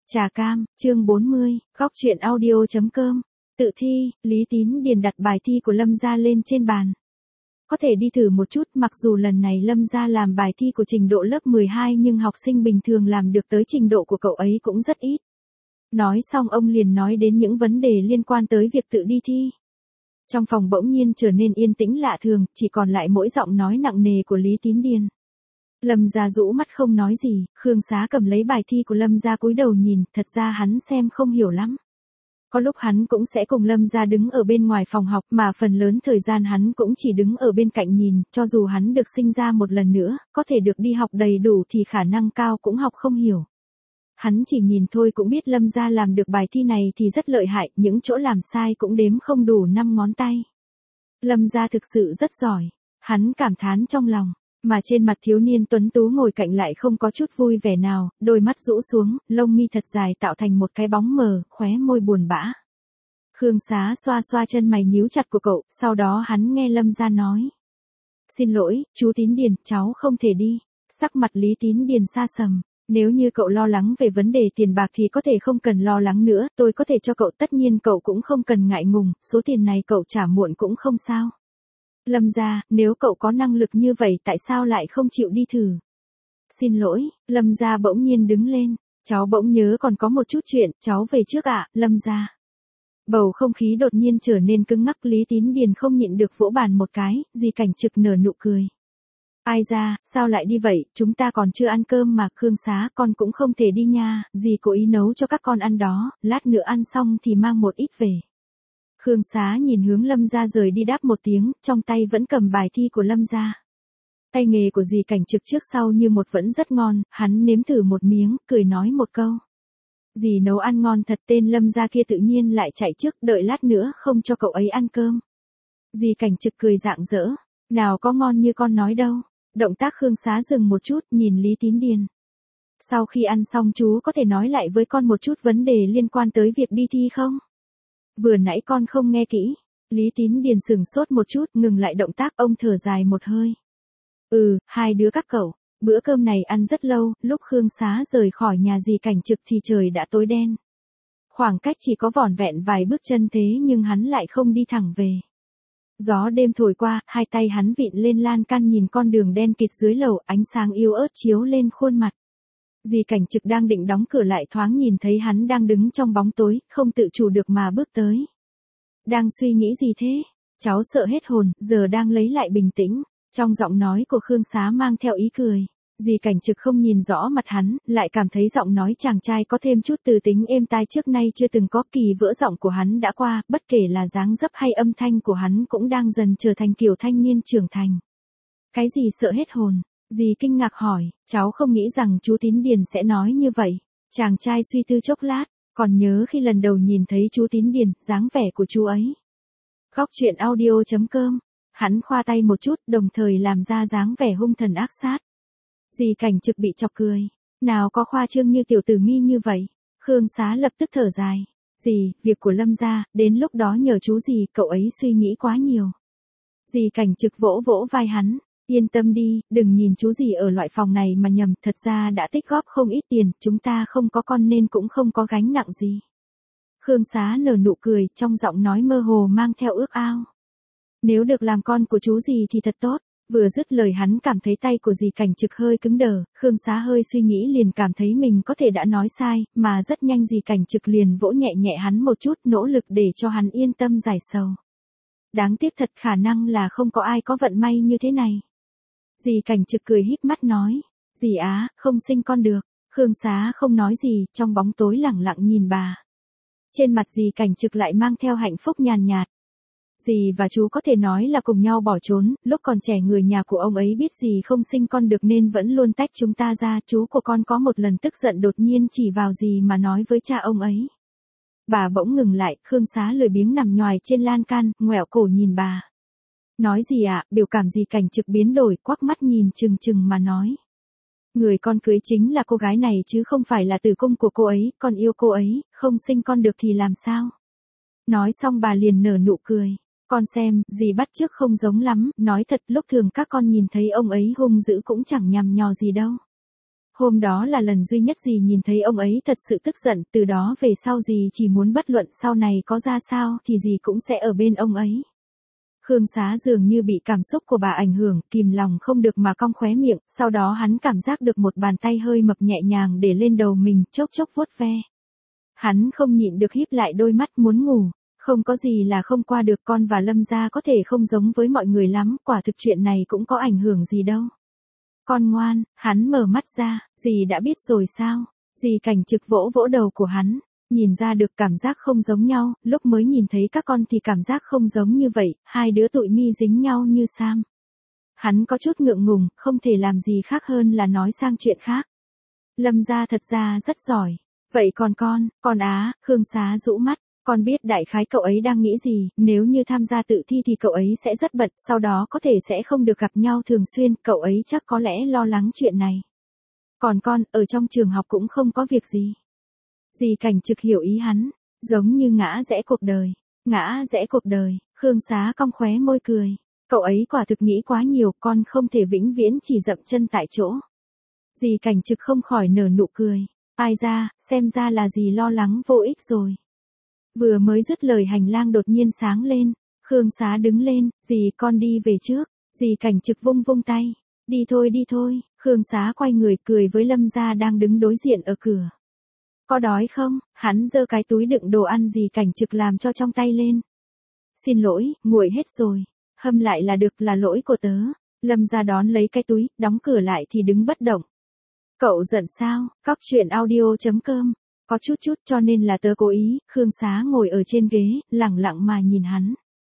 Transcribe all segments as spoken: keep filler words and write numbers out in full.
Trà cam, chương bốn mươi, góc truyện audio chấm com. Tự thi, Lý Tín Điền đặt bài thi của Lâm gia lên trên bàn. Có thể đi thử một chút, mặc dù lần này Lâm gia làm bài thi của trình độ lớp mười hai nhưng học sinh bình thường làm được tới trình độ của cậu ấy cũng rất ít. Nói xong ông liền nói đến những vấn đề liên quan tới việc tự đi thi. Trong phòng bỗng nhiên trở nên yên tĩnh lạ thường, chỉ còn lại mỗi giọng nói nặng nề của Lý Tín Điền. Lâm gia rũ mắt không nói gì, Khương Xá cầm lấy bài thi của Lâm gia cúi đầu nhìn, thật ra hắn xem không hiểu lắm. Có lúc hắn cũng sẽ cùng Lâm gia đứng ở bên ngoài phòng học mà phần lớn thời gian hắn cũng chỉ đứng ở bên cạnh nhìn, cho dù hắn được sinh ra một lần nữa, có thể được đi học đầy đủ thì khả năng cao cũng học không hiểu. Hắn chỉ nhìn thôi cũng biết Lâm gia làm được bài thi này thì rất lợi hại, những chỗ làm sai cũng đếm không đủ năm ngón tay. Lâm gia thực sự rất giỏi, hắn cảm thán trong lòng. Mà trên mặt thiếu niên tuấn tú ngồi cạnh lại không có chút vui vẻ nào, đôi mắt rũ xuống, lông mi thật dài tạo thành một cái bóng mờ, khóe môi buồn bã. Khương Xá xoa xoa chân mày nhíu chặt của cậu, sau đó hắn nghe Lâm gia nói. Xin lỗi, chú Tín Điền, cháu không thể đi. Sắc mặt Lý Tín Điền sa sầm. Nếu như cậu lo lắng về vấn đề tiền bạc thì có thể không cần lo lắng nữa, tôi có thể cho cậu, tất nhiên cậu cũng không cần ngại ngùng, số tiền này cậu trả muộn cũng không sao. Lâm gia, nếu cậu có năng lực như vậy tại sao lại không chịu đi thử? Xin lỗi, Lâm gia bỗng nhiên đứng lên, cháu bỗng nhớ còn có một chút chuyện, cháu về trước ạ, Lâm gia. Bầu không khí đột nhiên trở nên cứng ngắc, Lý Tín Điền không nhịn được vỗ bàn một cái, Dì Cảnh Trực nở nụ cười. Ai ra, sao lại đi vậy, chúng ta còn chưa ăn cơm mà, Khương Xá, con cũng không thể đi nha, dì cố ý nấu cho các con ăn đó, lát nữa ăn xong thì mang một ít về. Khương Xá nhìn hướng Lâm gia rời đi đáp một tiếng, trong tay vẫn cầm bài thi của Lâm gia. Tay nghề của Dì Cảnh Trực trước sau như một vẫn rất ngon, hắn nếm thử một miếng, cười nói một câu. Dì nấu ăn ngon thật, tên Lâm gia kia tự nhiên lại chạy trước, đợi lát nữa không cho cậu ấy ăn cơm. Dì Cảnh Trực cười rạng rỡ, nào có ngon như con nói đâu. Động tác Khương Xá dừng một chút, nhìn Lý Tín Điền. Sau khi ăn xong chú có thể nói lại với con một chút vấn đề liên quan tới việc đi thi không? Vừa nãy con không nghe kỹ. Lý Tín Điền sừng sốt một chút, ngừng lại động tác, ông thở dài một hơi. Ừ, hai đứa các cậu, bữa cơm này ăn rất lâu, lúc Khương Xá rời khỏi nhà Dì Cảnh Trực thì trời đã tối đen. Khoảng cách chỉ có vỏn vẹn vài bước chân thế nhưng hắn lại không đi thẳng về. Gió đêm thổi qua, hai tay hắn vịn lên lan can nhìn con đường đen kịt dưới lầu, ánh sáng yếu ớt chiếu lên khuôn mặt. Dì Cảnh Trực đang định đóng cửa lại thoáng nhìn thấy hắn đang đứng trong bóng tối, không tự chủ được mà bước tới. Đang suy nghĩ gì thế? Cháu sợ hết hồn, giờ đang lấy lại bình tĩnh. Trong giọng nói của Khương Xá mang theo ý cười. Dì Cảnh Trực không nhìn rõ mặt hắn, lại cảm thấy giọng nói chàng trai có thêm chút từ tính êm tai trước nay chưa từng có, kỳ vỡ giọng của hắn đã qua, bất kể là dáng dấp hay âm thanh của hắn cũng đang dần trở thành kiểu thanh niên trưởng thành. Cái gì sợ hết hồn? Dì kinh ngạc hỏi, cháu không nghĩ rằng chú Tín Điền sẽ nói như vậy. Chàng trai suy tư chốc lát, còn nhớ khi lần đầu nhìn thấy chú Tín Điền, dáng vẻ của chú ấy. Góc truyện audio chấm com, hắn khoa tay một chút, đồng thời làm ra dáng vẻ hung thần ác sát. Dì Cảnh Trực bị chọc cười, nào có khoa trương như tiểu tử mi như vậy. Khương Xá lập tức thở dài, dì, việc của Lâm gia, đến lúc đó nhờ chú dì, cậu ấy suy nghĩ quá nhiều. Dì Cảnh Trực vỗ vỗ vai hắn. Yên tâm đi, đừng nhìn chú gì ở loại phòng này mà nhầm, thật ra đã tích góp không ít tiền, chúng ta không có con nên cũng không có gánh nặng gì. Khương Xá nở nụ cười, trong giọng nói mơ hồ mang theo ước ao. Nếu được làm con của chú gì thì thật tốt. Vừa dứt lời hắn cảm thấy tay của Dì Cảnh Trực hơi cứng đờ, Khương Xá hơi suy nghĩ liền cảm thấy mình có thể đã nói sai, mà rất nhanh Dì Cảnh Trực liền vỗ nhẹ nhẹ hắn một chút, nỗ lực để cho hắn yên tâm giải sầu. Đáng tiếc thật, khả năng là không có ai có vận may như thế này. Dì Cảnh Trực cười híp mắt nói, dì á, không sinh con được. Khương Xá không nói gì, trong bóng tối lẳng lặng nhìn bà. Trên mặt Dì Cảnh Trực lại mang theo hạnh phúc nhàn nhạt. Dì và chú có thể nói là cùng nhau bỏ trốn, lúc còn trẻ người nhà của ông ấy biết dì không sinh con được nên vẫn luôn tách chúng ta ra, chú của con có một lần tức giận đột nhiên chỉ vào dì mà nói với cha ông ấy. Bà bỗng ngừng lại, Khương Xá lười biếng nằm nhoài trên lan can, ngoẹo cổ nhìn bà. Nói gì ạ, à, biểu cảm Dì Cảnh Trực biến đổi, quắc mắt nhìn chừng chừng mà nói. Người con cưới chính là cô gái này chứ không phải là tử cung của cô ấy, con yêu cô ấy, không sinh con được thì làm sao? Nói xong bà liền nở nụ cười. Con xem, dì bắt chước không giống lắm, nói thật lúc thường các con nhìn thấy ông ấy hung dữ cũng chẳng nhằm nhò gì đâu. Hôm đó là lần duy nhất dì nhìn thấy ông ấy thật sự tức giận, từ đó về sau dì chỉ muốn bất luận sau này có ra sao thì dì cũng sẽ ở bên ông ấy. Khương Xá dường như bị cảm xúc của bà ảnh hưởng, kìm lòng không được mà cong khóe miệng, sau đó hắn cảm giác được một bàn tay hơi mập nhẹ nhàng để lên đầu mình, chốc chốc vuốt ve. Hắn không nhịn được híp lại đôi mắt muốn ngủ, không có gì là không qua được, con và Lâm gia có thể không giống với mọi người lắm, quả thực chuyện này cũng có ảnh hưởng gì đâu. Con ngoan, hắn mở mắt ra, dì đã biết rồi sao? Dì Cảnh Trực vỗ vỗ đầu của hắn, nhìn ra được cảm giác không giống nhau, lúc mới nhìn thấy các con thì cảm giác không giống như vậy, hai đứa tụi mi dính nhau như Sam. Hắn có chút ngượng ngùng, không thể làm gì khác hơn là nói sang chuyện khác. Lâm gia thật ra rất giỏi. Vậy còn con, con á, Khương Xá rũ mắt, con biết đại khái cậu ấy đang nghĩ gì, nếu như tham gia tự thi thì cậu ấy sẽ rất bận, sau đó có thể sẽ không được gặp nhau thường xuyên, cậu ấy chắc có lẽ lo lắng chuyện này. Còn con, ở trong trường học cũng không có việc gì. Dì Cảnh Trực hiểu ý hắn, giống như ngã rẽ cuộc đời, ngã rẽ cuộc đời, Khương Xá cong khóe môi cười. Cậu ấy quả thực nghĩ quá nhiều, con không thể vĩnh viễn chỉ dậm chân tại chỗ. Dì Cảnh Trực không khỏi nở nụ cười. Ai ra, xem ra là dì lo lắng vô ích rồi. Vừa mới dứt lời hành lang đột nhiên sáng lên, Khương Xá đứng lên, dì con đi về trước, dì Cảnh Trực vung vung tay, đi thôi đi thôi, Khương Xá quay người cười với Lâm gia đang đứng đối diện ở cửa. Có đói không? Hắn giơ cái túi đựng đồ ăn dì Cảnh Trực làm cho trong tay lên. Xin lỗi, nguội hết rồi, hâm lại là được, là lỗi của tớ. Lâm gia đón lấy cái túi, đóng cửa lại thì đứng bất động. Cậu giận sao? Cóc truyện audio chấm com. Có chút chút cho nên là tớ cố ý, Khương Xá ngồi ở trên ghế, lẳng lặng mà nhìn hắn.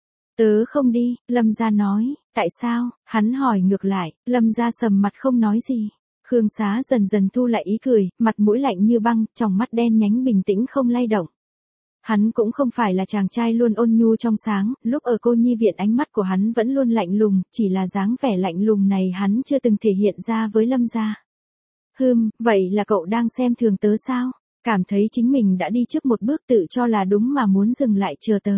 Tớ không đi, Lâm gia nói, tại sao? Hắn hỏi ngược lại, Lâm gia sầm mặt không nói gì. Khương Xá dần dần thu lại ý cười, mặt mũi lạnh như băng, tròng mắt đen nhánh bình tĩnh không lay động. Hắn cũng không phải là chàng trai luôn ôn nhu trong sáng, lúc ở cô nhi viện ánh mắt của hắn vẫn luôn lạnh lùng, chỉ là dáng vẻ lạnh lùng này hắn chưa từng thể hiện ra với Lâm gia. Hừm, vậy là cậu đang xem thường tớ sao? Cảm thấy chính mình đã đi trước một bước tự cho là đúng mà muốn dừng lại chờ tớ.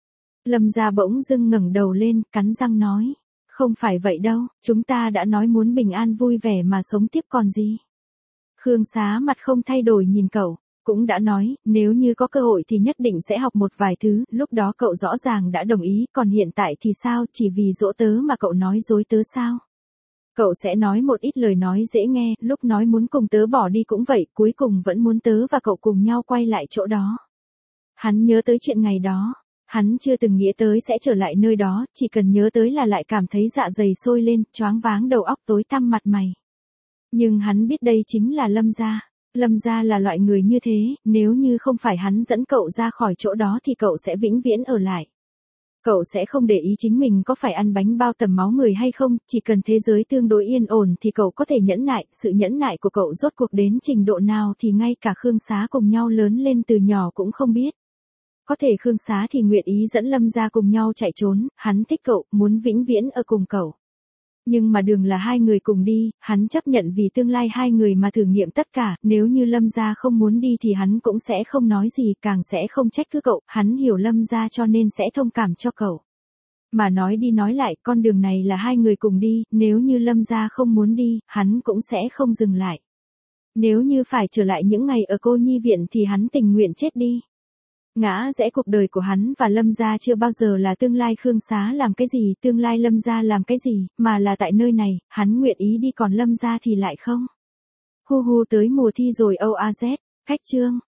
Lâm gia bỗng dưng ngẩng đầu lên, cắn răng nói. Không phải vậy đâu, chúng ta đã nói muốn bình an vui vẻ mà sống tiếp còn gì. Khương Xá mặt không thay đổi nhìn cậu, cũng đã nói, nếu như có cơ hội thì nhất định sẽ học một vài thứ, lúc đó cậu rõ ràng đã đồng ý, còn hiện tại thì sao, chỉ vì dỗ tớ mà cậu nói dối tớ sao? Cậu sẽ nói một ít lời nói dễ nghe, lúc nói muốn cùng tớ bỏ đi cũng vậy, cuối cùng vẫn muốn tớ và cậu cùng nhau quay lại chỗ đó. Hắn nhớ tới chuyện ngày đó, hắn chưa từng nghĩ tới sẽ trở lại nơi đó, chỉ cần nhớ tới là lại cảm thấy dạ dày sôi lên, choáng váng đầu óc tối tăm mặt mày. Nhưng hắn biết đây chính là Lâm gia. Lâm gia là loại người như thế, nếu như không phải hắn dẫn cậu ra khỏi chỗ đó thì cậu sẽ vĩnh viễn ở lại. Cậu sẽ không để ý chính mình có phải ăn bánh bao tầm máu người hay không, chỉ cần thế giới tương đối yên ổn thì cậu có thể nhẫn nại, sự nhẫn nại của cậu rốt cuộc đến trình độ nào thì ngay cả Khương Xá cùng nhau lớn lên từ nhỏ cũng không biết. Có thể Khương Xá thì nguyện ý dẫn Lâm gia cùng nhau chạy trốn, hắn thích cậu, muốn vĩnh viễn ở cùng cậu. Nhưng mà đường là hai người cùng đi, hắn chấp nhận vì tương lai hai người mà thử nghiệm tất cả, nếu như Lâm gia không muốn đi thì hắn cũng sẽ không nói gì, càng sẽ không trách cứ cậu, hắn hiểu Lâm gia cho nên sẽ thông cảm cho cậu. Mà nói đi nói lại, con đường này là hai người cùng đi, nếu như Lâm gia không muốn đi, hắn cũng sẽ không dừng lại. Nếu như phải trở lại những ngày ở cô nhi viện thì hắn tình nguyện chết đi. Ngã rẽ cuộc đời của hắn và Lâm gia chưa bao giờ là tương lai Khương Xá làm cái gì, tương lai Lâm gia làm cái gì, mà là tại nơi này, hắn nguyện ý đi còn Lâm gia thì lại không. Hu hu tới mùa thi rồi o a z, cách chương.